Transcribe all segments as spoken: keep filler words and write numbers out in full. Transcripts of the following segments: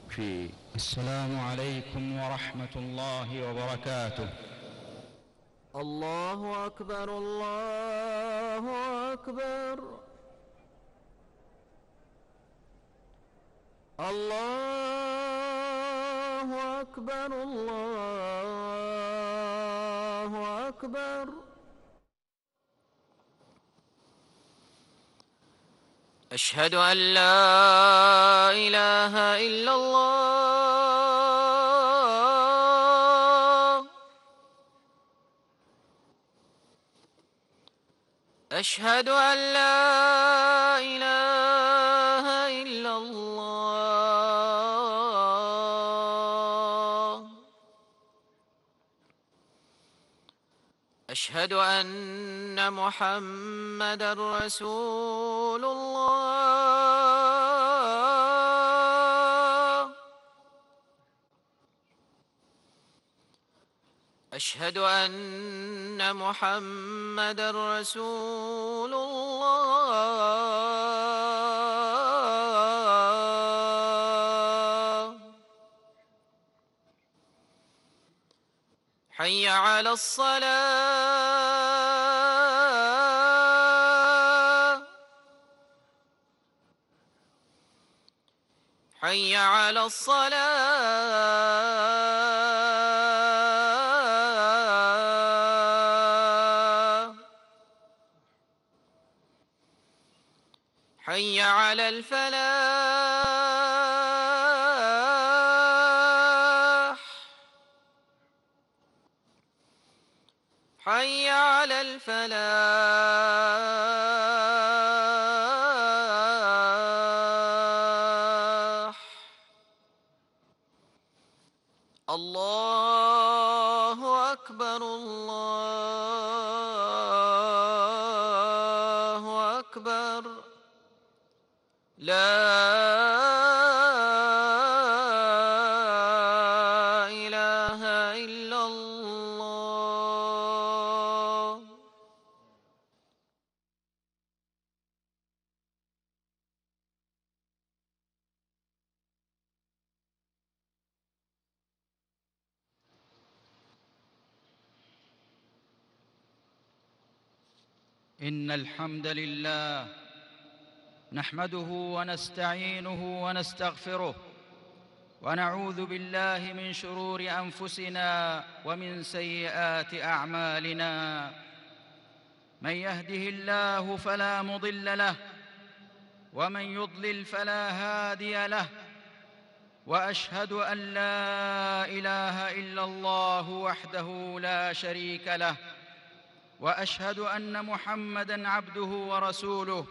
في السلام عليكم ورحمة الله وبركاته. الله أكبر الله أكبر الله أكبر الله أكبر. أشهد أن لا إله إلا الله. أشهد أن لا إله إلا الله. أشهد أن محمدًا رسول الله. أشهد أن محمدًا رسول الله. حي على الصلاة. حي على الصلاة. حي على الفلاح. حي على الفلاح. الله أكبر الله أكبر. لا إله إلا الله. إن الحمد لله نحمده ونستعينه ونستغفره، ونعوذ بالله من شرور أنفسنا ومن سيئات أعمالنا. من يهده الله فلا مضل له، ومن يضلل فلا هادي له. وأشهد أن لا إله إلا الله وحده لا شريك له، وأشهد أن محمدًا عبده ورسوله.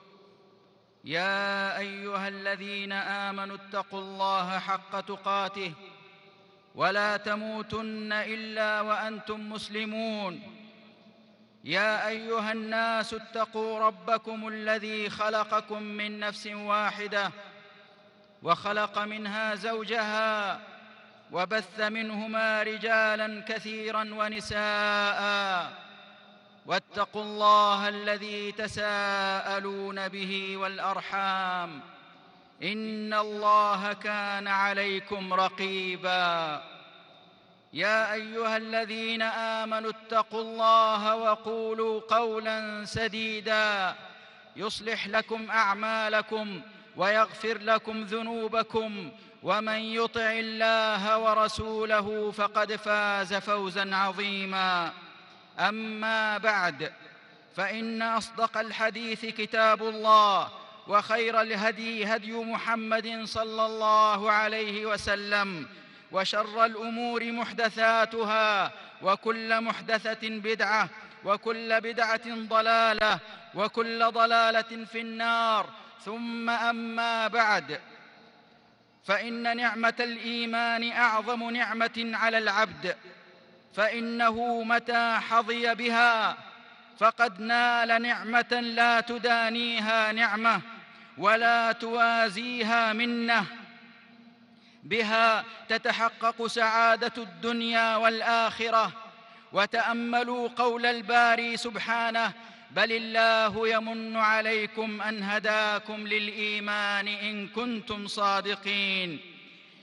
يا أيها الذين آمنوا اتقوا الله حق تقاته ولا تموتن إلا وأنتم مسلمون. يا أيها الناس اتقوا ربكم الذي خلقكم من نفس واحدة، وخلق منها زوجها، وبث منهما رجالاً كثيراً ونساءً. واتقوا الله الذي تساءلون به والأرحام، إن الله كان عليكم رقيباً. يا أيها الذين آمنوا اتقوا الله وقولوا قولاً سديداً يصلح لكم أعمالكم ويغفر لكم ذنوبكم، ومن يطع الله ورسوله فقد فاز فوزاً عظيماً. أما بعد، فإن أصدق الحديث كتاب الله، وخير الهدي هدي محمد صلى الله عليه وسلم، وشر الأمور محدثاتها، وكل محدثة بدعة، وكل بدعة ضلالة، وكل ضلالة في النار. ثم أما بعد، فإن نعمة الإيمان أعظم نعمة على العبد، فإنه متى حظي بها فقد نال نعمة لا تدانيها نعمة ولا توازيها منة. بها تتحقق سعادة الدنيا والآخرة. وتأملوا قول الباري سبحانه: بل الله يمن عليكم أن هداكم للإيمان إن كنتم صادقين.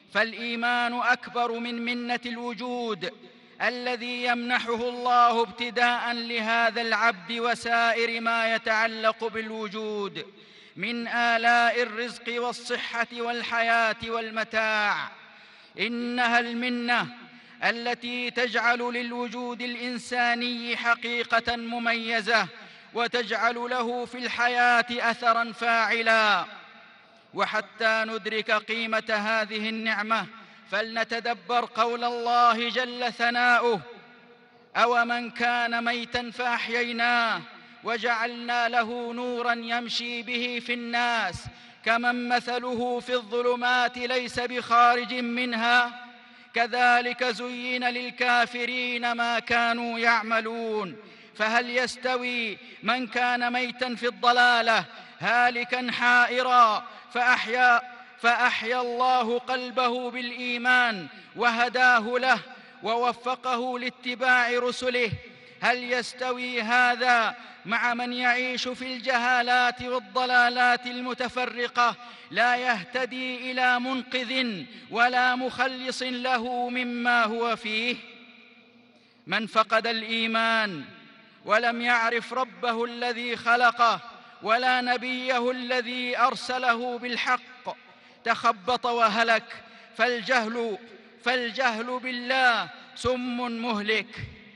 فالإيمان أكبر من منة الوجود الذي يمنحه الله ابتداء لهذا العبد وسائر ما يتعلق بالوجود من آلاء الرزق والصحة والحياة والمتاع. إنها المنة التي تجعل للوجود الإنساني حقيقة مميزة وتجعل له في الحياة أثراً فاعلاً. وحتى ندرك قيمة هذه النعمة فلنتدبر قول الله جل ثناؤه: أومن كان ميتاً فأحييناه وجعلنا له نوراً يمشي به في الناس كمن مثله في الظلمات ليس بخارج منها كذلك زين للكافرين ما كانوا يعملون. فهل يستوي من كان ميتاً في الضلالة هالكاً حائراً فأحيا, فأحيا الله قلبه بالإيمان وهداه له ووفقه لاتباع رسله؟ هل يستوي هذا مع من يعيش في الجهالات والضلالات المتفرقة لا يهتدي إلى منقذ ولا مخلص له مما هو فيه؟ من فقد الإيمان ولم يعرف ربه الذي خلقه ولا نبيه الذي أرسله بالحق تخبط وهلك. فالجهل, فالجهل بالله سم مهلك.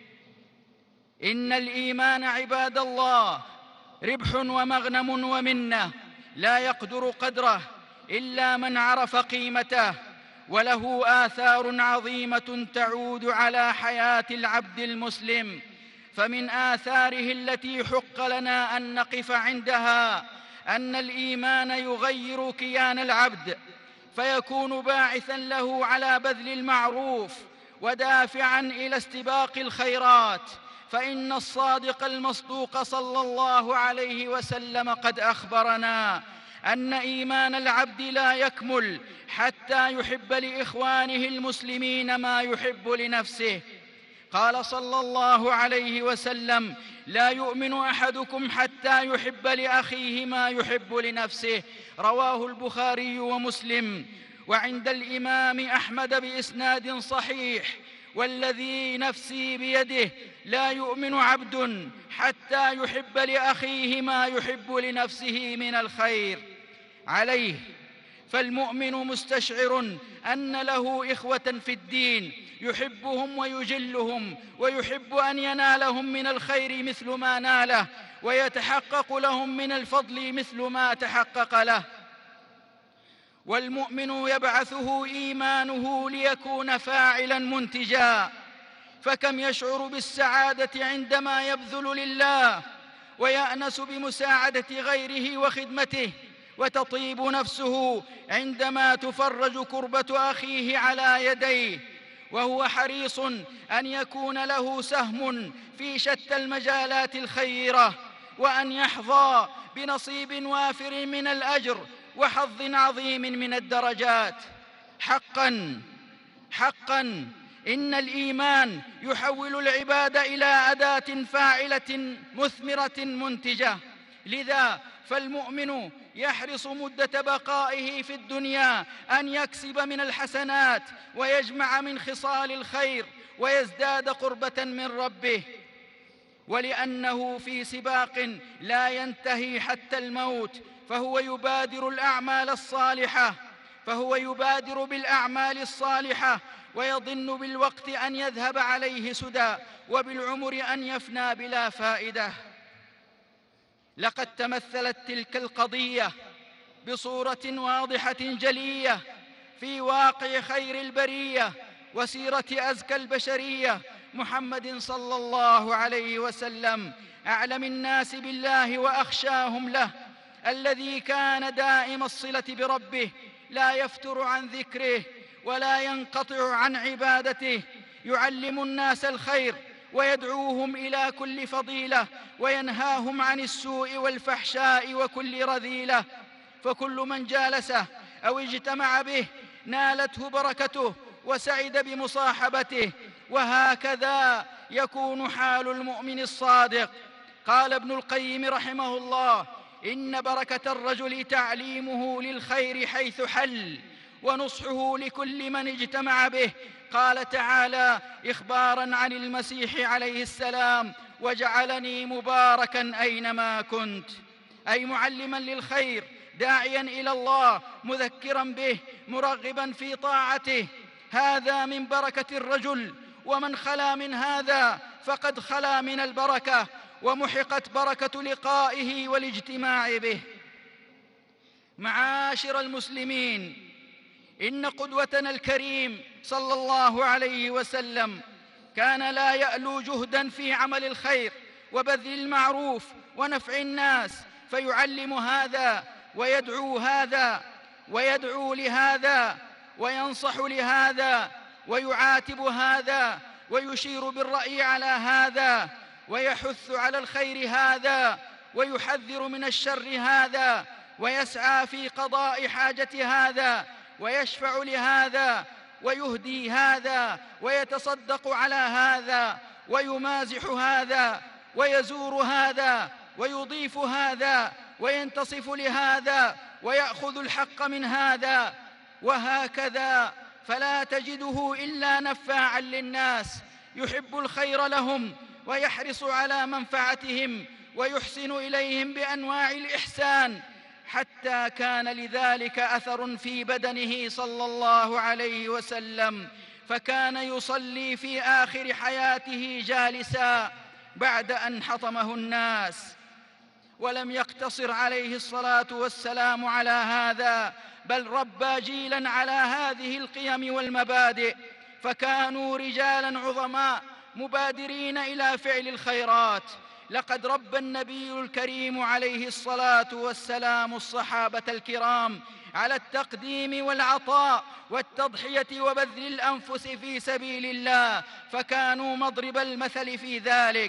إن الإيمان عباد الله ربح ومغنم ومنة لا يقدر قدره إلا من عرف قيمته، وله آثار عظيمة تعود على حياة العبد المسلم. فمن آثاره التي حق لنا أن نقف عندها أن الإيمان يغير كيان العبد فيكون باعثاً له على بذل المعروف ودافعاً إلى استباق الخيرات. فإن الصادق المصدوق صلى الله عليه وسلم قد أخبرنا أن إيمان العبد لا يكمل حتى يحب لإخوانه المسلمين ما يحب لنفسه. قال صلى الله عليه وسلم: لا يؤمن أحدكم حتى يحب لأخيه ما يحب لنفسه. رواه البخاري ومسلم. وعند الإمام أحمد بإسناد صحيح: والذي نفسي بيده لا يؤمن عبد حتى يحب لأخيه ما يحب لنفسه من الخير. عليه فالمؤمن مستشعر أن له إخوة في الدين يحبهم ويجلهم ويحب أن ينالهم من الخير مثل ما ناله ويتحقق لهم من الفضل مثل ما تحقق له. والمؤمن يبعثه إيمانه ليكون فاعلاً منتجاً، فكم يشعر بالسعادة عندما يبذل لله ويأنس بمساعدة غيره وخدمته، وتطيب نفسه عندما تفرج كربة أخيه على يديه، وهو حريص أن يكون له سهم في شتى المجالات الخيرة وأن يحظى بنصيب وافر من الأجر وحظ عظيم من الدرجات. حقاً حقاً إن الإيمان يحول العباد إلى أداة فاعلة مثمرة منتجة. لذا فالمؤمن يحرص مدة بقائه في الدنيا أن يكسب من الحسنات ويجمع من خصال الخير ويزداد قربة من ربه. ولأنه في سباق لا ينتهي حتى الموت فهو يبادر الأعمال الصالحة فهو يبادر بالأعمال الصالحة ويظن بالوقت أن يذهب عليه سدى وبالعمر أن يفنى بلا فائدة. لقد تمثلت تلك القضية بصورة واضحة جلية في واقع خير البرية وسيرة أزكى البشرية محمد صلى الله عليه وسلم، أعلم الناس بالله وأخشاهم له، الذي كان دائم الصلة بربه لا يفتر عن ذكره ولا ينقطع عن عبادته، يعلم الناس الخير ويدعوهم إلى كل فضيلة وينهاهم عن السوء والفحشاء وكل رذيلة. فكل من جالسه أو اجتمع به نالته بركته وسعد بمصاحبته، وهكذا يكون حال المؤمن الصادق. قال ابن القيم رحمه الله: إن بركة الرجل تعليمه للخير حيث حل، ونصحه لكل من اجتمع به. قال تعالى إخباراً عن المسيح عليه السلام: وجعلني مباركاً أينما كنت، أي معلماً للخير، داعياً إلى الله، مذكراً به، مرغباً في طاعته. هذا من بركة الرجل، ومن خلا من هذا فقد خلا من البركة، ومحقت بركة لقائه والاجتماع به. معاشر المسلمين، إن قدوتنا الكريم صلى الله عليه وسلم كان لا يألو جهداً في عمل الخير وبذل المعروف ونفع الناس، فيعلم هذا ويدعو هذا ويدعو لهذا وينصح لهذا ويعاتب هذا ويشير بالرأي على هذا ويحث على الخير هذا ويحذر من الشر هذا ويسعى في قضاء حاجة هذا ويشفع لهذا ويهدي هذا ويتصدق على هذا ويمازح هذا ويزور هذا ويضيف هذا وينتصف لهذا ويأخذ الحق من هذا، وهكذا. فلا تجده إلا نفاعاً للناس، يحب الخير لهم ويحرص على منفعتهم ويحسن إليهم بأنواع الإحسان، حتى كان لذلك أثر في بدنه صلى الله عليه وسلم، فكان يصلي في آخر حياته جالساً بعد أن حطمه الناس. ولم يقتصر عليه الصلاة والسلام على هذا، بل ربى جيلاً على هذه القيم والمبادئ، فكانوا رجالاً عظماء مبادرين إلى فعل الخيرات. لقد ربى النبي الكريم عليه الصلاة والسلام الصحابة الكرام على التقديم والعطاء والتضحية وبذل الأنفس في سبيل الله، فكانوا مضرب المثل في ذلك.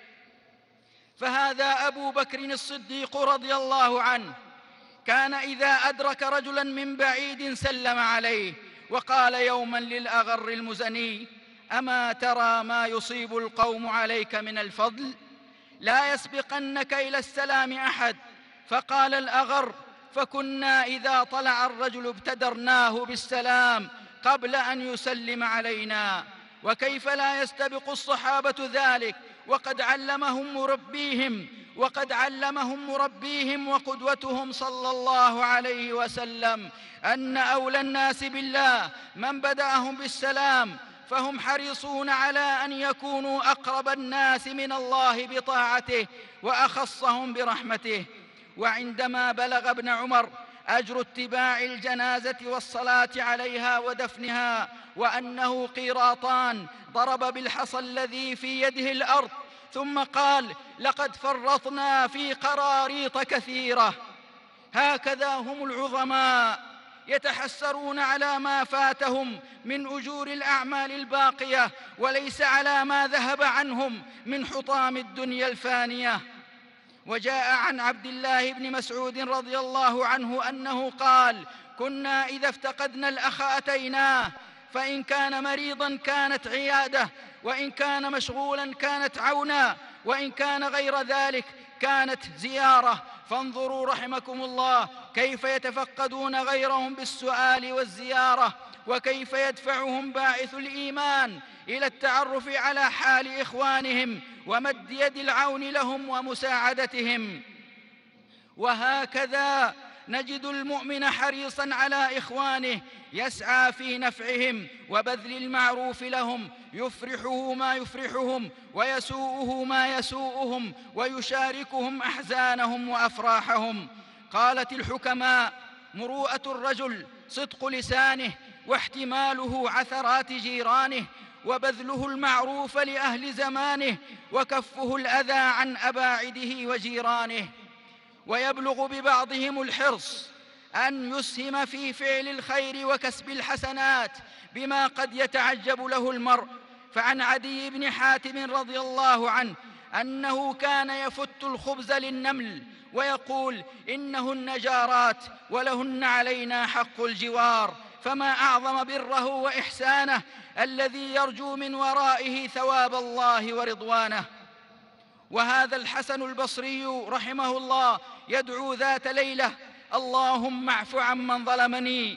فهذا أبو بكر الصديق رضي الله عنه كان إذا أدرك رجلاً من بعيد سلم عليه وقال يوماً للأغر المزني: أما ترى ما يصيب القوم عليك من الفضل؟ لا يسبقنك إلى السلام أحد. فقال الأغر: فكنا إذا طلع الرجل ابتدرناه بالسلام قبل أن يسلم علينا. وكيف لا يستبق الصحابة ذلك وقد علمهم مربيهم وقد علمهم مربيهم وقدوتهم صلى الله عليه وسلم أن أولى الناس بالله من بدأهم بالسلام، فهم حريصون على أن يكونوا أقرب الناس من الله بطاعته وأخصهم برحمته. وعندما بلغ ابن عمر أجر اتباع الجنازة والصلاة عليها ودفنها وأنه قيراطان، ضرب بالحصى الذي في يده الأرض ثم قال: لقد فرطنا في قراريط كثيرة. هكذا هم العظماء، يتحسرون على ما فاتهم من أجور الأعمال الباقية وليس على ما ذهب عنهم من حطام الدنيا الفانية. وجاء عن عبد الله بن مسعود رضي الله عنه أنه قال: كنا إذا افتقدنا الأخ أتيناه، فإن كان مريضاً كانت عيادة، وإن كان مشغولاً كانت عونا، وإن كان غير ذلك كانت زيارة. فانظروا رحمكم الله كيف يتفقدون غيرهم بالسؤال والزيارة، وكيف يدفعهم باعث الإيمان إلى التعرف على حال إخوانهم ومد يد العون لهم ومساعدتهم. وهكذا نجد المؤمن حريصاً على إخوانه، يسعى في نفعهم وبذل المعروف لهم، يفرحه ما يفرحهم ويسوءه ما يسوءهم، ويشاركهم أحزانهم وأفراحهم. قالت الحكماء: مروءة الرجل صدق لسانه، واحتماله عثرات جيرانه، وبذله المعروف لأهل زمانه، وكفه الأذى عن أباعده وجيرانه. ويبلغ ببعضهم الحرص أن يسهم في فعل الخير وكسب الحسنات بما قد يتعجب له المرء. فعن عدي بن حاتم رضي الله عنه أنه كان يفت الخبز للنمل ويقول: إنهن جارات ولهن علينا حق الجوار، فما أعظم بره وإحسانه الذي يرجو من ورائه ثواب الله ورضوانه. وهذا الحسن البصري رحمه الله يدعو ذات ليلة: اللهم اعف عمن ظلمني،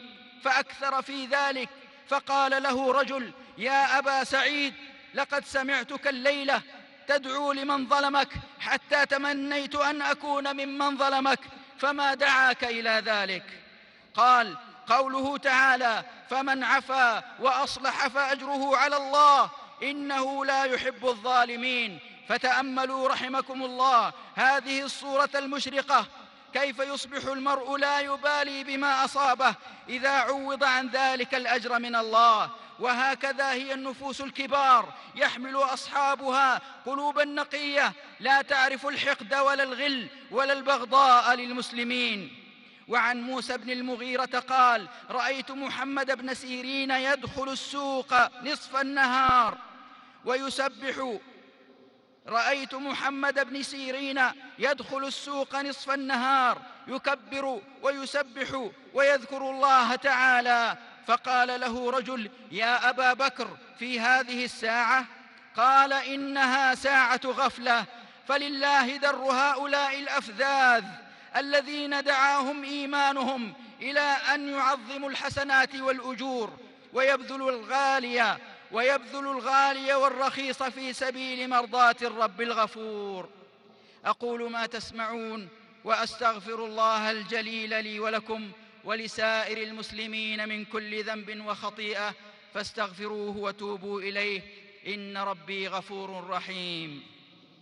فأكثر في ذلك، فقال له رجل: يا أبا سعيد، لقد سمعتك الليلة تدعو لمن ظلمك حتى تمنيت أن أكون ممن ظلمك، فما دعاك إلى ذلك؟ قال: قوله تعالى: فمن عفا وأصلح فأجره على الله إنه لا يحب الظالمين. فتأملوا رحمكم الله هذه الصورة المشرقة، كيف يصبح المرء لا يبالي بما أصابه إذا عوض عن ذلك الأجر من الله. وهكذا هي النفوس الكبار، يحمل أصحابها قلوبا نقية لا تعرف الحقد ولا الغل ولا البغضاء للمسلمين. وعن موسى بن المغيرة قال: رأيت محمد بن سيرين يدخل السوق نصف النهار ويسبح رأيت محمد بن سيرين يدخل السوق نصف النهار يكبر ويسبح ويذكر الله تعالى، فقال له رجل: يا أبا بكر، في هذه الساعة؟ قال: إنها ساعة غفلة، فلله در هؤلاء الأفذاذ الذين دعاهم إيمانهم إلى أن يعظموا الحسنات والأجور ويبذلوا الغالي ويبذل الغالي والرخيص في سبيل مرضاة الرب الغفور. أقول ما تسمعون وأستغفر الله الجليل لي ولكم ولسائر المسلمين من كل ذنب وخطيئة، فاستغفروه وتوبوا إليه، إن ربي غفور رحيم.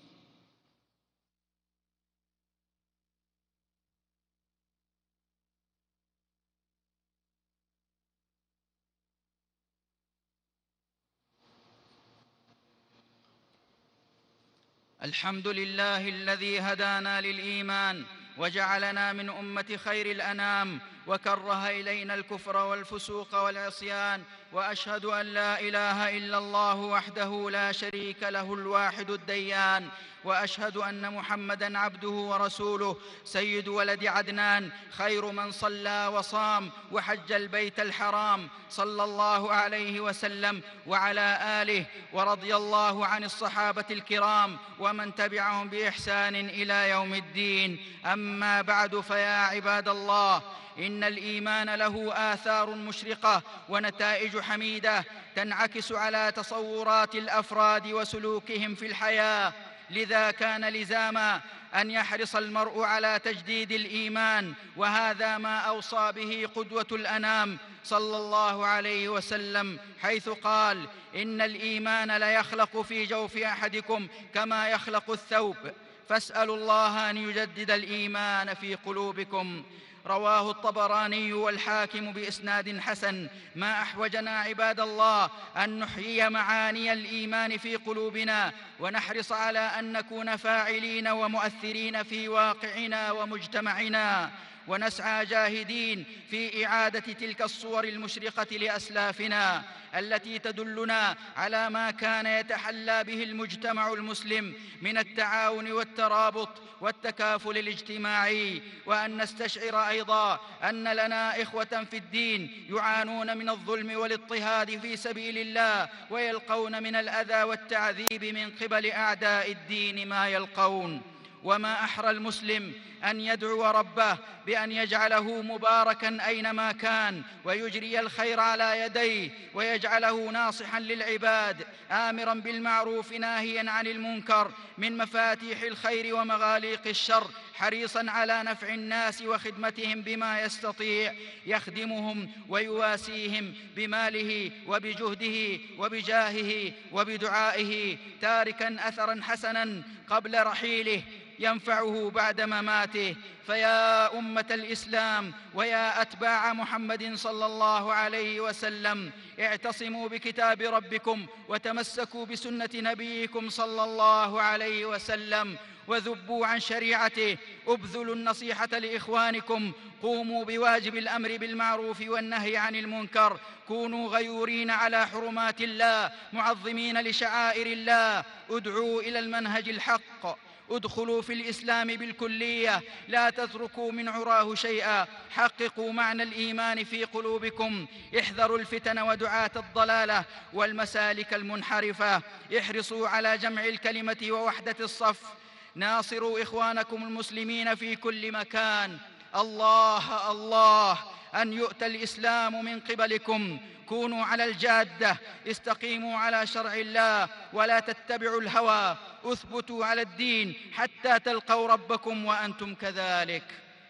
الحمد لله الذي هدانا للإيمان وجعلنا من أمة خير الأنام، وكره إلينا الكفر والفسوق والعصيان، وأشهد أن لا إله إلا الله وحده لا شريك له الواحد الديان، وأشهد أن محمدًا عبده ورسوله سيد ولد عدنان، خير من صلى وصام وحج البيت الحرام، صلى الله عليه وسلم وعلى آله، ورضي الله عن الصحابة الكرام ومن تبعهم بإحسان إلى يوم الدين. أما بعد، فيا عباد الله، إن الإيمان له آثار مشرقة ونتائج حميدة تنعكس على تصورات الأفراد وسلوكهم في الحياة، لذا كان لزاما أن يحرص المرء على تجديد الإيمان، وهذا ما أوصى به قدوة الأنام صلى الله عليه وسلم، حيث قال: إن الإيمان ليخلق في جوف أحدكم كما يخلق الثوب، فاسألوا الله أن يجدد الإيمان في قلوبكم. رواه الطبراني والحاكم بإسناد حسن. ما أحوجنا عباد الله أن نحيي معاني الإيمان في قلوبنا، ونحرص على أن نكون فاعلين ومؤثرين في واقعنا ومجتمعنا، ونسعى جاهدين في إعادة تلك الصور المشرقة لأسلافنا التي تدلنا على ما كان يتحلى به المجتمع المسلم من التعاون والترابط والتكافل الاجتماعي، وأن نستشعر أيضا أن لنا إخوة في الدين يعانون من الظلم والاضطهاد في سبيل الله، ويلقون من الأذى والتعذيب من قبل أعداء الدين ما يلقون. وما أحرى المسلم أن يدعو ربه بأن يجعله مباركاً أينما كان، ويجري الخير على يديه، ويجعله ناصحاً للعباد، آمراً بالمعروف ناهياً عن المنكر، من مفاتيح الخير ومغاليق الشر، حريصاً على نفع الناس وخدمتهم بما يستطيع، يخدمهم ويواسيهم بماله وبجهده وبجاهه وبدعائه، تاركاً أثراً حسناً قبل رحيله ينفعه بعد مماته. فيا أمة الإسلام ويا أتباع محمد صلى الله عليه وسلم، اعتصموا بكتاب ربكم وتمسكوا بسنة نبيكم صلى الله عليه وسلم، وذبوا عن شريعته، ابذلوا النصيحة لإخوانكم، قوموا بواجب الأمر بالمعروف والنهي عن المنكر، كونوا غيورين على حرمات الله، معظمين لشعائر الله، ادعوا إلى المنهج الحق، ادخلوا في الإسلام بالكلية، لا تتركوا من عراه شيئا، حققوا معنى الإيمان في قلوبكم، احذروا الفتن ودعاة الضلالة والمسالك المنحرفة، احرصوا على جمع الكلمة ووحدة الصف، ناصروا إخوانكم المسلمين في كل مكان. الله الله أن يؤتى الإسلام من قبلكم. كونوا على الجادة، استقيموا على شرع الله ولا تتبعوا الهوى، اثبتوا على الدين حتى تلقوا ربكم وأنتم كذلك.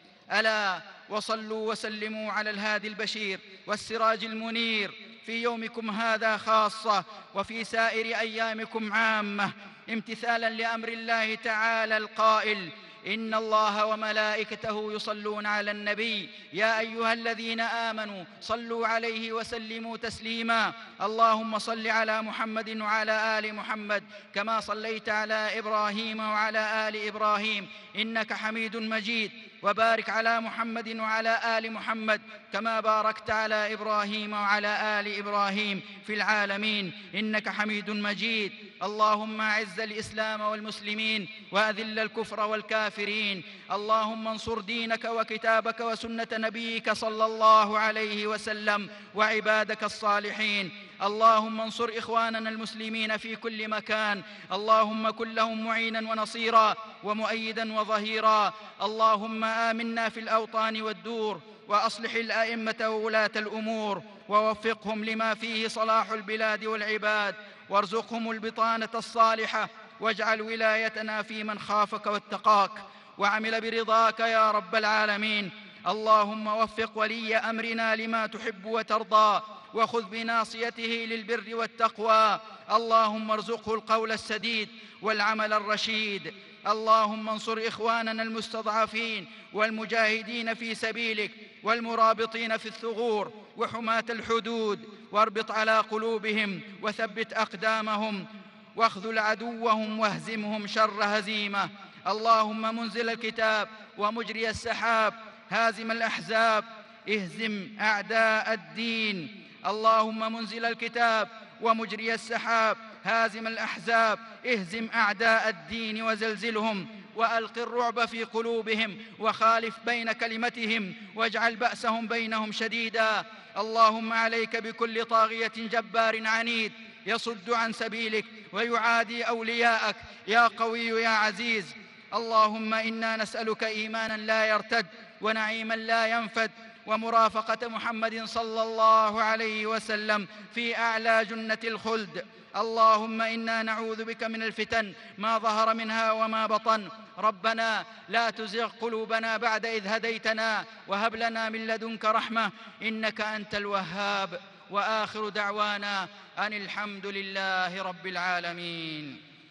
ألا وصلوا وسلموا على الهادي البشير والسراج المنير في يومكم هذا خاصة وفي سائر أيامكم عامة، امتثالا لأمر الله تعالى القائل: إن الله وملائكته يصلون على النبي يا أيها الذين آمنوا صلوا عليه وسلموا تسليما. اللهم صل على محمد وعلى آل محمد كما صليت على إبراهيم وعلى آل إبراهيم إنك حميد مجيد، وبارك على محمد وعلى آل محمد كما باركت على إبراهيم وعلى آل إبراهيم في العالمين إنك حميد مجيد. اللهم أعز الإسلام والمسلمين وأذل الكفر والكافرين. اللهم انصر دينك وكتابك وسنة نبيك صلى الله عليه وسلم وعبادك الصالحين. اللهم انصر إخواننا المسلمين في كل مكان، اللهم كن لهم معينا ونصيرا ومؤيدا وظهيرا. اللهم آمنا في الأوطان والدور، وأصلح الأئمة وولاة الأمور ووفقهم لما فيه صلاح البلاد والعباد، وارزقهم البطانة الصالحة، واجعل ولايتنا في من خافك واتقاك وعمل برضاك يا رب العالمين. اللهم وفق ولي أمرنا لما تحب وترضى، وخذ بناصيته للبر والتقوى. اللهم ارزقه القول السديد والعمل الرشيد. اللهم انصر إخواننا المستضعفين والمجاهدين في سبيلك والمرابطين في الثغور وحماة الحدود، واربط على قلوبهم وثبت أقدامهم، واخذل عدوهم واهزمهم شر هزيمة. اللهم منزل الكتاب ومجري السحاب، هازم الأحزاب، اهزم أعداء الدين. اللهم منزل الكتاب ومجري السحاب، هازم الأحزاب، اهزم أعداء الدين وزلزلهم، وألق الرعب في قلوبهم، وخالف بين كلمتهم، واجعل بأسهم بينهم شديدا. اللهم عليك بكل طاغية جبار عنيد يصد عن سبيلك ويعادي أولياءك يا قوي يا عزيز. اللهم إنا نسألك إيمانا لا يرتد ونعيما لا ينفد ومرافقة محمد صلى الله عليه وسلم في أعلى جنة الخلد. اللهم إنا نعوذ بك من الفتن ما ظهر منها وما بطن. ربنا لا تزغ قلوبنا بعد إذ هديتنا وهب لنا من لدنك رحمة إنك أنت الوهاب. وآخر دعوانا أن الحمد لله رب العالمين.